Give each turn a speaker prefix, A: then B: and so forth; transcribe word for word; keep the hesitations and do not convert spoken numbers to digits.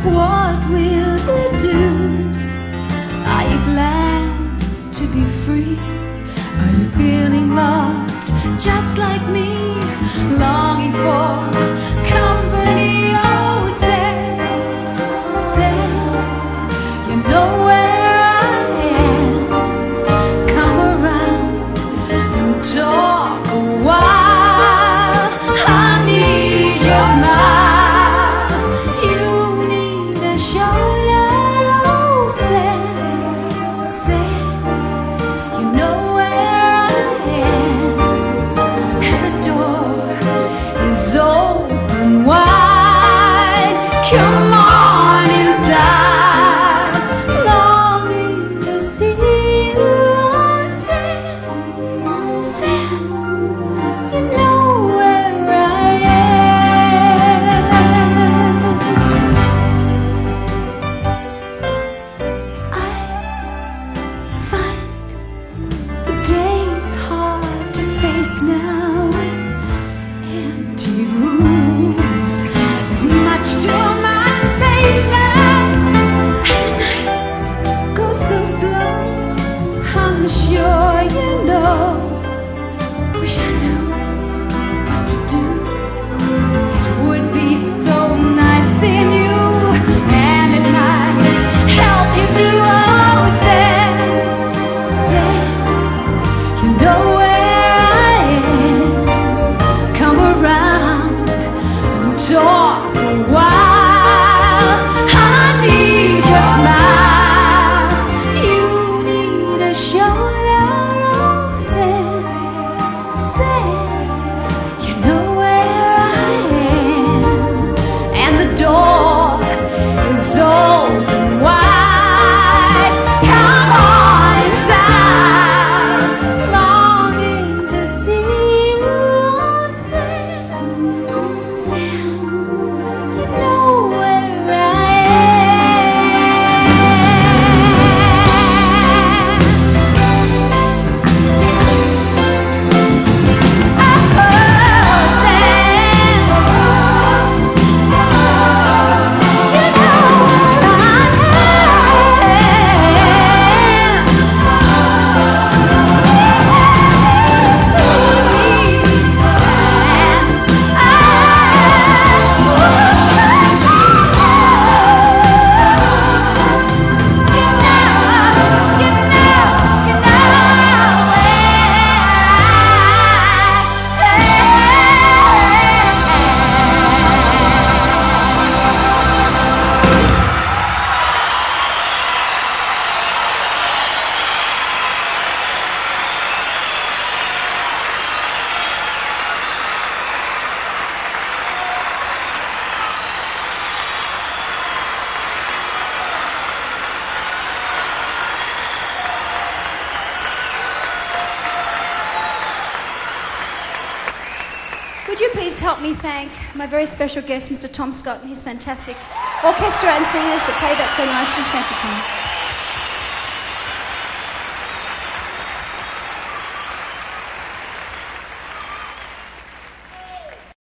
A: What will you do? Are you glad to be free? Are you feeling lost, just like me, longing for company? Oh, say, say, you know where I am. Come around and talk a while. I need your smile. You need a shoulder. Oh, say, say, you know is open wide. Come on inside, longing to see you. Oh, Sam, Sam, you know where I am. I find the day's hard to face now. Empty rooms, there's much too much space now, and the nights go so slow. I'm sure you know. Wish I knew what to do. It would be so nice seeing you, and it might help you to oh, say, say, you know where talk a while. I need your smile. You need a shoulder. Oh, say, say, you know where I am, and the door is open wide. Come on inside, longing to see you. Oh, say, say, Would you please help me thank my very special guest, Mister Tom Scott, and his fantastic orchestra and singers that played that so nicely. Thank you, Tom.